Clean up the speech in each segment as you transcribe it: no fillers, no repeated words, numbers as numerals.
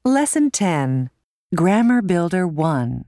Lesson 10, Grammar Builder 1.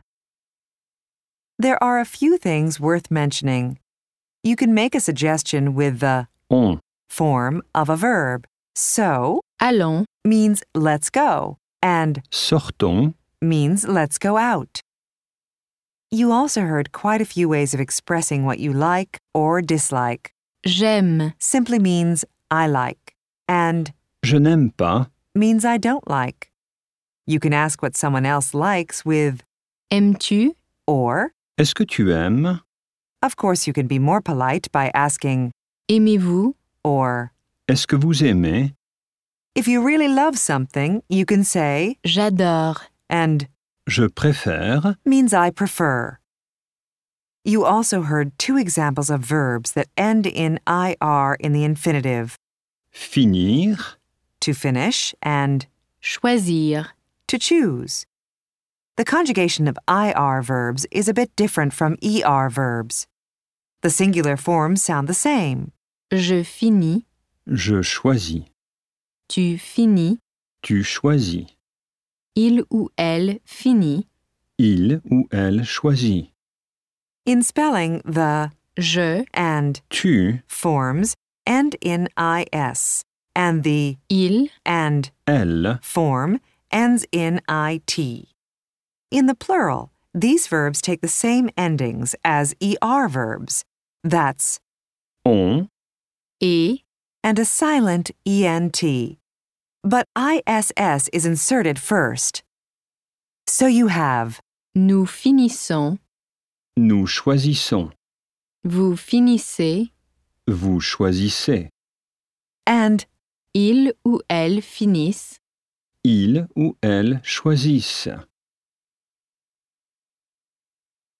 There are a few things worth mentioning. You can make a suggestion with the On, form of a verb. So Allons, means let's go and sortons, means let's go out. You also heard quite a few ways of expressing what you like or dislike. j'aime, Simply means I like and je n'aime pas, means I don't like. You can ask what someone else likes with aimes-tu, or. est-ce que tu aimes, Of course, you can be more polite by asking aimez-vous, or. est-ce que vous aimez, If you really love something, you can say j'adore, and je préfère, means I prefer. You also heard two examples of verbs that end in IR in the infinitive, finir, to finish and choisir, to choose. The conjugation of IR verbs is a bit different from ER verbs. The singular forms sound the same. je finis, je choisis, tu finis, tu choisis, il ou elle finit, il ou elle choisit, In spelling, the je, and tu, forms end in IS, and the il, and elle, form ends in IT. In the plural, these verbs take the same endings as ER verbs. That's on, et, and a silent ENT. But ISS is inserted first. So you have nous finissons, nous choisissons, vous finissez, vous choisissez, and il ou elle finissent, il ou elle choisissent.